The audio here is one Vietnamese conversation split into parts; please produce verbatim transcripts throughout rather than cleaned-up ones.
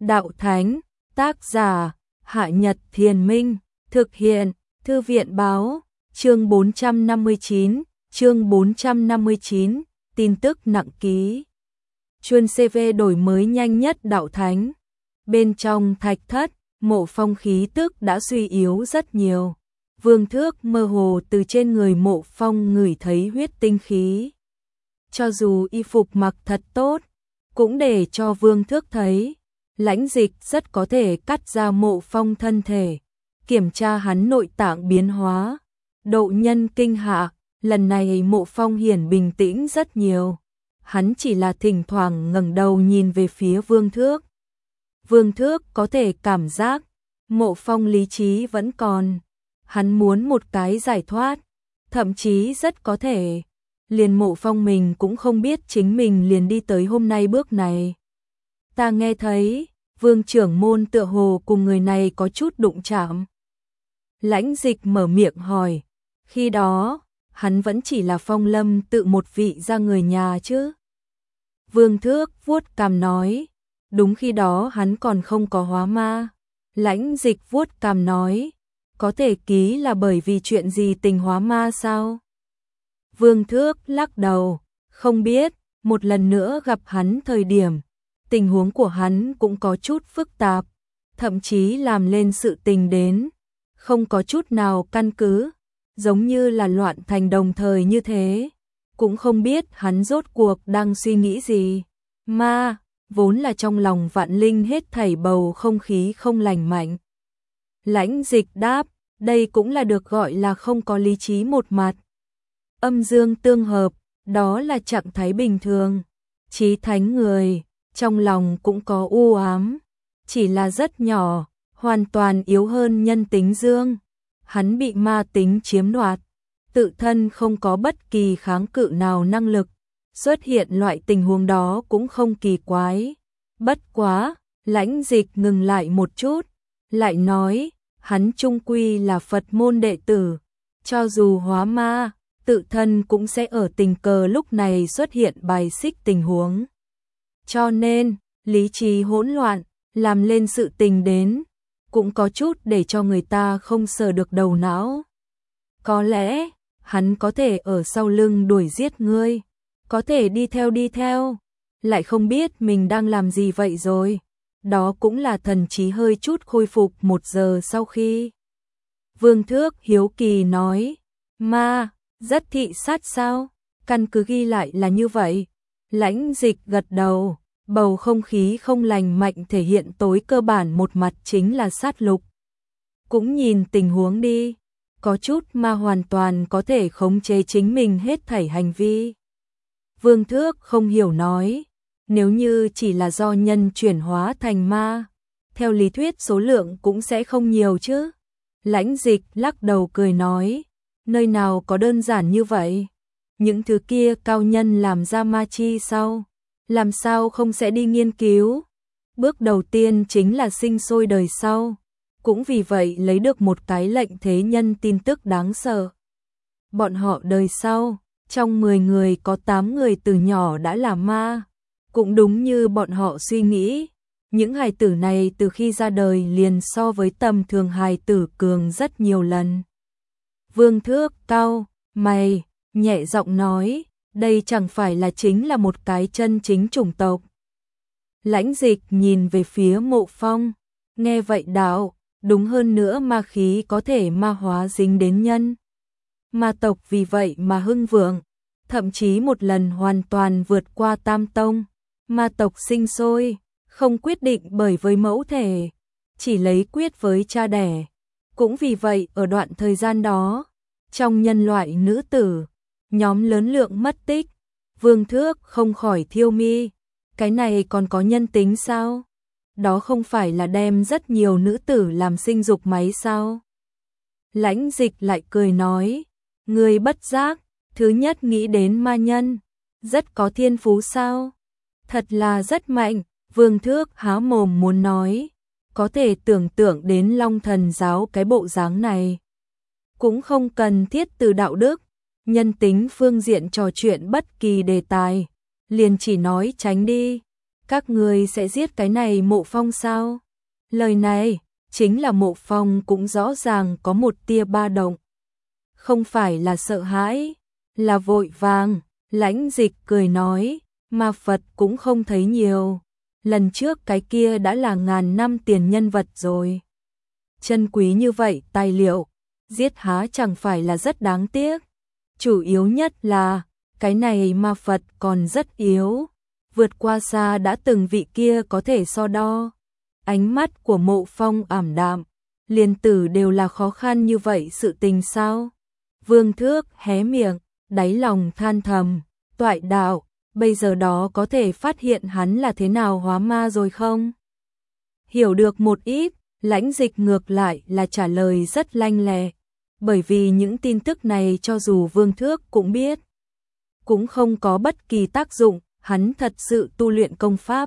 đạo thánh, tác giả, Hạ Nhật Thiền Minh, thực hiện, Thư viện báo, chương bốn trăm năm mươi chín, chương bốn trăm năm mươi chín, tin tức nặng ký. Chuân xê vê đổi mới nhanh nhất đạo thánh. Bên trong thạch thất, Mộ Phong khí tức đã suy yếu rất nhiều. Vương Thước mơ hồ từ trên người Mộ Phong ngửi thấy huyết tinh khí. Cho dù y phục mặc thật tốt, cũng để cho Vương Thước thấy, Lãnh Dịch rất có thể cắt ra Mộ Phong thân thể, kiểm tra hắn nội tạng biến hóa. Độ nhân kinh hạ, lần này Mộ Phong hiển bình tĩnh rất nhiều. Hắn chỉ là thỉnh thoảng ngẩng đầu nhìn về phía Vương Thước. Vương Thước có thể cảm giác Mộ Phong lý trí vẫn còn. Hắn muốn một cái giải thoát, thậm chí rất có thể liền Mộ Phong mình cũng không biết chính mình liền đi tới hôm nay bước này. Ta nghe thấy Vương trưởng môn tựa hồ cùng người này có chút đụng chạm. Lãnh Dịch mở miệng hỏi, khi đó hắn vẫn chỉ là Phong Lâm tự một vị ra người nhà chứ. Vương Thước vuốt cằm nói, đúng khi đó hắn còn không có hóa ma. Lãnh Dịch vuốt cằm nói, có thể ký là bởi vì chuyện gì tình hóa ma sao? Vương Thước lắc đầu, không biết, một lần nữa gặp hắn thời điểm, tình huống của hắn cũng có chút phức tạp, thậm chí làm lên sự tình đến, không có chút nào căn cứ, giống như là loạn thành đồng thời như thế, cũng không biết hắn rốt cuộc đang suy nghĩ gì. Ma, vốn là trong lòng vạn linh hết thảy bầu không khí không lành mạnh. Lãnh Dịch đáp, đây cũng là được gọi là không có lý trí một mặt. Âm dương tương hợp, đó là trạng thái bình thường. Chí thánh người, trong lòng cũng có u ám, chỉ là rất nhỏ, hoàn toàn yếu hơn nhân tính dương. Hắn bị ma tính chiếm đoạt, tự thân không có bất kỳ kháng cự nào năng lực. Xuất hiện loại tình huống đó cũng không kỳ quái. Bất quá, Lãnh Dịch ngừng lại một chút, lại nói, hắn chung quy là Phật môn đệ tử, cho dù hóa ma, tự thân cũng sẽ ở tình cờ lúc này xuất hiện bài xích tình huống. Cho nên, lý trí hỗn loạn, làm lên sự tình đến, cũng có chút để cho người ta không sờ được đầu não. Có lẽ, hắn có thể ở sau lưng đuổi giết ngươi, có thể đi theo đi theo, lại không biết mình đang làm gì vậy rồi. Đó cũng là thần trí hơi chút khôi phục một giờ sau khi. Vương Thước hiếu kỳ nói, ma, rất thị sát sao? Căn cứ ghi lại là như vậy. Lãnh Dịch gật đầu, bầu không khí không lành mạnh thể hiện tối cơ bản một mặt chính là sát lục. Cũng nhìn tình huống đi, có chút ma hoàn toàn có thể khống chế chính mình hết thảy hành vi. Vương Thước không hiểu nói, nếu như chỉ là do nhân chuyển hóa thành ma, theo lý thuyết số lượng cũng sẽ không nhiều chứ. Lãnh Dịch lắc đầu cười nói, nơi nào có đơn giản như vậy. Những thứ kia cao nhân làm ra ma chi sau, làm sao không sẽ đi nghiên cứu. Bước đầu tiên chính là sinh sôi đời sau, cũng vì vậy lấy được một cái lệnh thế nhân tin tức đáng sợ. Bọn họ đời sau, trong mười người có tám người từ nhỏ đã là ma. Cũng đúng như bọn họ suy nghĩ, những hài tử này từ khi ra đời liền so với tầm thường hài tử cường rất nhiều lần. Vương Thước cau mày, nhẹ giọng nói, đây chẳng phải là chính là một cái chân chính chủng tộc. Lãnh Dịch nhìn về phía Mộ Phong, nghe vậy đạo, đúng hơn nữa ma khí có thể ma hóa dính đến nhân. Ma tộc vì vậy mà hưng vượng, thậm chí một lần hoàn toàn vượt qua tam tông. Ma tộc sinh sôi, không quyết định bởi với mẫu thể, chỉ lấy quyết với cha đẻ. Cũng vì vậy ở đoạn thời gian đó, trong nhân loại nữ tử, nhóm lớn lượng mất tích. Vương Thước không khỏi thiêu mi, cái này còn có nhân tính sao? Đó không phải là đem rất nhiều nữ tử làm sinh dục máy sao? Lãnh Dịch lại cười nói, người bất giác, thứ nhất nghĩ đến ma nhân, rất có thiên phú sao? Thật là rất mạnh. Vương Thước há mồm muốn nói, có thể tưởng tượng đến Long Thần giáo cái bộ dáng này. Cũng không cần thiết từ đạo đức, nhân tính phương diện trò chuyện bất kỳ đề tài, liền chỉ nói tránh đi. Các ngươi sẽ giết cái này Mộ Phong sao? Lời này, chính là Mộ Phong cũng rõ ràng có một tia ba động. Không phải là sợ hãi, là vội vàng. Lãnh Dịch cười nói, ma Phật cũng không thấy nhiều. Lần trước cái kia đã là ngàn năm tiền nhân vật rồi. Chân quý như vậy tài liệu, giết há chẳng phải là rất đáng tiếc. Chủ yếu nhất là, cái này ma Phật còn rất yếu, vượt qua xa đã từng vị kia có thể so đo. Ánh mắt của Mộ Phong ảm đạm, liền tử đều là khó khăn như vậy sự tình sao? Vương Thước hé miệng, đáy lòng than thầm, toại đạo, bây giờ đó có thể phát hiện hắn là thế nào hóa ma rồi không? Hiểu được một ít, Lãnh Dịch ngược lại là trả lời rất lanh lẹ, bởi vì những tin tức này cho dù Vương Thước cũng biết, cũng không có bất kỳ tác dụng, hắn thật sự tu luyện công pháp.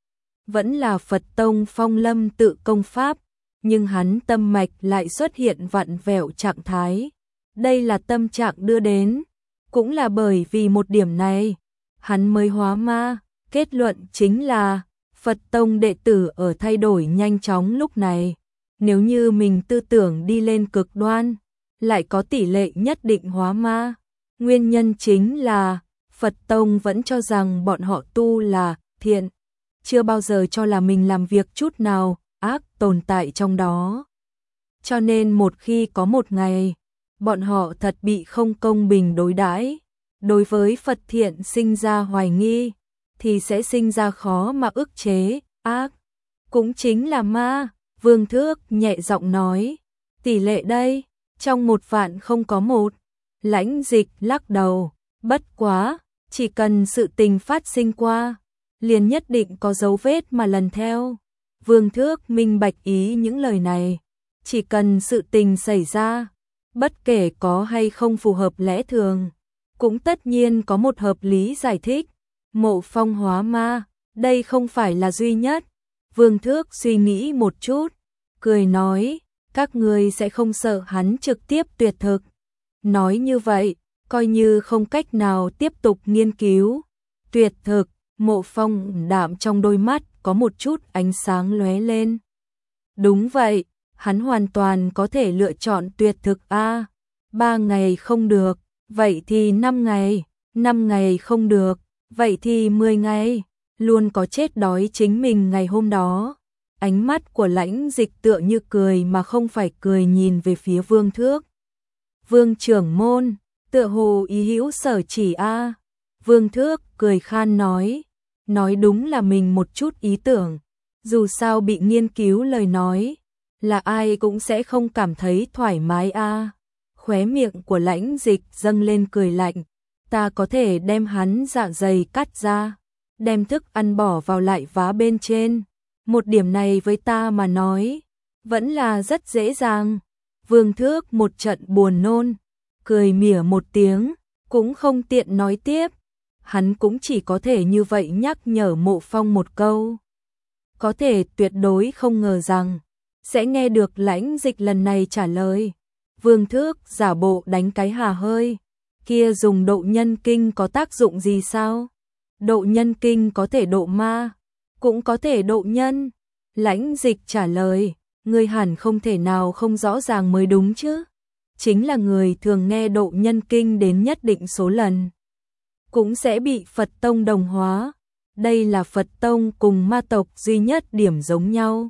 Vẫn là Phật Tông Phong Lâm tự công pháp, nhưng hắn tâm mạch lại xuất hiện vặn vẹo trạng thái. Đây là tâm trạng đưa đến, cũng là bởi vì một điểm này, hắn mới hóa ma. Kết luận chính là, Phật Tông đệ tử ở thay đổi nhanh chóng lúc này. Nếu như mình tư tưởng đi lên cực đoan, lại có tỷ lệ nhất định hóa ma. Nguyên nhân chính là, Phật Tông vẫn cho rằng bọn họ tu là thiện, chưa bao giờ cho là mình làm việc chút nào ác tồn tại trong đó. Cho nên một khi có một ngày, bọn họ thật bị không công bình đối đãi, đối với Phật thiện sinh ra hoài nghi, thì sẽ sinh ra khó mà ức chế, ác, cũng chính là ma. Vương Thước nhẹ giọng nói, tỷ lệ đây, trong một vạn không có một. Lãnh Dịch lắc đầu, bất quá, chỉ cần sự tình phát sinh qua, liền nhất định có dấu vết mà lần theo. Vương Thước minh bạch ý những lời này, chỉ cần sự tình xảy ra, bất kể có hay không phù hợp lẽ thường, cũng tất nhiên có một hợp lý giải thích. Mộ Phong hóa ma, đây không phải là duy nhất. Vương Thước suy nghĩ một chút, cười nói, các ngươi sẽ không sợ hắn trực tiếp tuyệt thực. Nói như vậy, coi như không cách nào tiếp tục nghiên cứu. Tuyệt thực, Mộ Phong đạm trong đôi mắt có một chút ánh sáng lóe lên. Đúng vậy, hắn hoàn toàn có thể lựa chọn tuyệt thực a. Ba ngày không được, vậy thì năm ngày, năm ngày không được, vậy thì mười ngày, luôn có chết đói chính mình ngày hôm đó. Ánh mắt của Lãnh Dịch tựa như cười mà không phải cười nhìn về phía Vương Thước. Vương trưởng môn, tựa hồ ý hữu sở chỉ a. Vương Thước cười khan nói, nói đúng là mình một chút ý tưởng, dù sao bị nghiên cứu lời nói, là ai cũng sẽ không cảm thấy thoải mái a. Khóe miệng của Lãnh Dịch dâng lên cười lạnh, ta có thể đem hắn dạ dày cắt ra, đem thức ăn bỏ vào lại vá bên trên. Một điểm này với ta mà nói, vẫn là rất dễ dàng. Vương Thước một trận buồn nôn, cười mỉa một tiếng, cũng không tiện nói tiếp. Hắn cũng chỉ có thể như vậy nhắc nhở Mộ Phong một câu. Có thể tuyệt đối không ngờ rằng, sẽ nghe được Lãnh Dịch lần này trả lời. Vương Thước giả bộ đánh cái hà hơi, kia dùng độ nhân kinh có tác dụng gì sao? Độ nhân kinh có thể độ ma, cũng có thể độ nhân. Lãnh Dịch trả lời, người hẳn không thể nào không rõ ràng mới đúng chứ. Chính là người thường nghe độ nhân kinh đến nhất định số lần, cũng sẽ bị Phật Tông đồng hóa. Đây là Phật Tông cùng ma tộc duy nhất điểm giống nhau.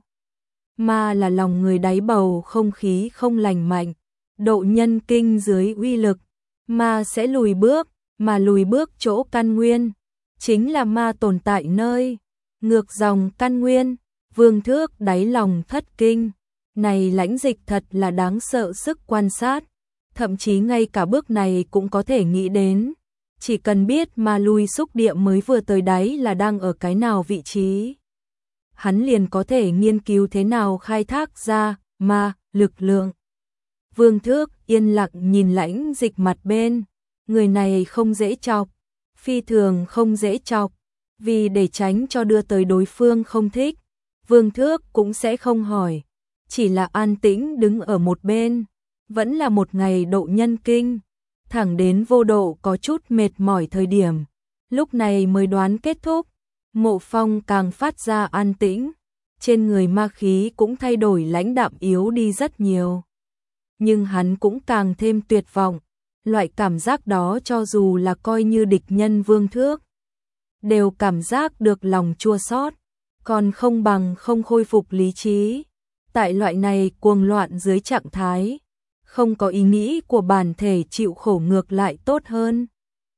Ma là lòng người đáy bầu không khí không lành mạnh, độ nhân kinh dưới uy lực, ma sẽ lùi bước, mà lùi bước chỗ căn nguyên, chính là ma tồn tại nơi ngược dòng căn nguyên. Vương Thước đáy lòng thất kinh, này Lãnh Dịch thật là đáng sợ sức quan sát, thậm chí ngay cả bước này cũng có thể nghĩ đến, chỉ cần biết ma lui xúc địa mới vừa tới đáy là đang ở cái nào vị trí, hắn liền có thể nghiên cứu thế nào khai thác ra ma lực lượng. Vương Thước yên lặng nhìn Lãnh Dịch mặt bên, người này không dễ chọc, phi thường không dễ chọc, vì để tránh cho đưa tới đối phương không thích, Vương Thước cũng sẽ không hỏi, chỉ là an tĩnh đứng ở một bên. Vẫn là một ngày độ nhân kinh, thẳng đến vô độ có chút mệt mỏi thời điểm, lúc này mới đoán kết thúc. Mộ Phong càng phát ra an tĩnh, trên người ma khí cũng thay đổi lãnh đạm yếu đi rất nhiều. Nhưng hắn cũng càng thêm tuyệt vọng, loại cảm giác đó cho dù là coi như địch nhân Vương Thước, đều cảm giác được lòng chua xót, còn không bằng không khôi phục lý trí. Tại loại này cuồng loạn dưới trạng thái, không có ý nghĩ của bản thể chịu khổ ngược lại tốt hơn.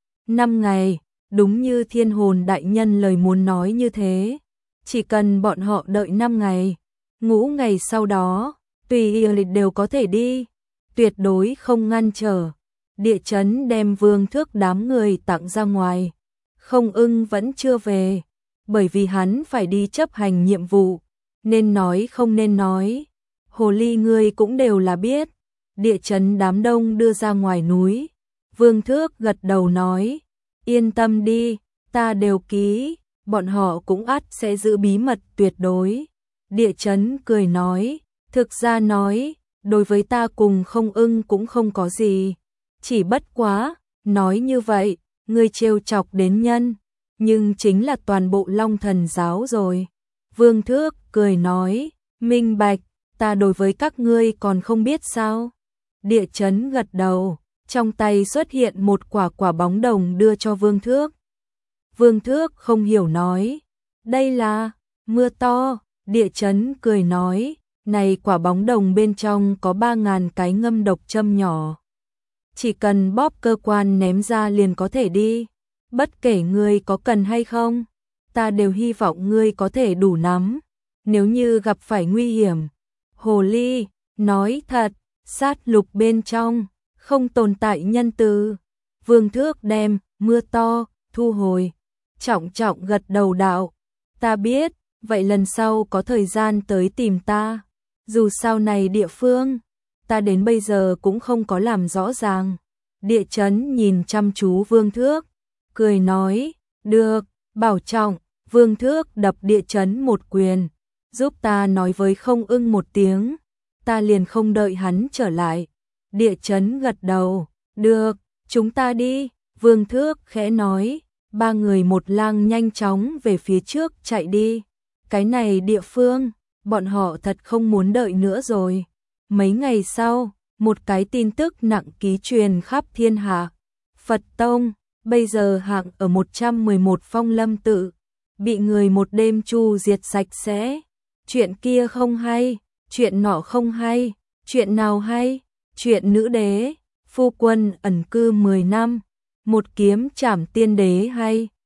Năm ngày, đúng như Thiên Hồn đại nhân lời muốn nói như thế, chỉ cần bọn họ đợi năm ngày, ngũ ngày sau đó, tùy ý lịch đều có thể đi, tuyệt đối không ngăn trở. Địa chấn đem Vương Thước đám người tặng ra ngoài, Không Ưng vẫn chưa về, bởi vì hắn phải đi chấp hành nhiệm vụ, nên nói không nên nói. Hồ ly ngươi cũng đều là biết. Địa chấn đám đông đưa ra ngoài núi, Vương Thước gật đầu nói, yên tâm đi, ta đều ký, bọn họ cũng ắt sẽ giữ bí mật tuyệt đối. Địa chấn cười nói, thực ra nói, đối với ta cùng Không Ưng cũng không có gì, chỉ bất quá, nói như vậy, ngươi trêu chọc đến nhân, nhưng chính là toàn bộ Long Thần giáo rồi. Vương Thước cười nói, minh bạch, ta đối với các ngươi còn không biết sao. Địa chấn gật đầu, trong tay xuất hiện một quả quả bóng đồng đưa cho Vương Thước. Vương Thước không hiểu nói, đây là mưa to. Địa chấn cười nói, này quả bóng đồng bên trong có ba ngàn cái ngâm độc châm nhỏ. Chỉ cần bóp cơ quan ném ra liền có thể đi. Bất kể ngươi có cần hay không, ta đều hy vọng ngươi có thể đủ nắm. Nếu như gặp phải nguy hiểm, hồ ly, nói thật, sát lục bên trong, không tồn tại nhân từ. Vương Thước đem, mưa to, thu hồi, trọng trọng gật đầu đạo, ta biết, vậy lần sau có thời gian tới tìm ta. Dù sao này địa phương, ta đến bây giờ cũng không có làm rõ ràng. Địa chấn nhìn chăm chú Vương Thước, cười nói, được, bảo trọng. Vương Thước đập địa chấn một quyền, giúp ta nói với Không Ưng một tiếng, ta liền không đợi hắn trở lại. Địa chấn gật đầu, được, chúng ta đi. Vương Thước khẽ nói, ba người một lang nhanh chóng về phía trước chạy đi. Cái này địa phương, bọn họ thật không muốn đợi nữa rồi. Mấy ngày sau, một cái tin tức nặng ký truyền khắp thiên hạ. Phật Tông, bây giờ hạng ở một trăm mười một Phong Lâm Tự, bị người một đêm chu diệt sạch sẽ. Chuyện kia không hay, chuyện nọ không hay, chuyện nào hay? Chuyện nữ đế, phu quân ẩn cư mười năm, một kiếm trảm tiên đế hay?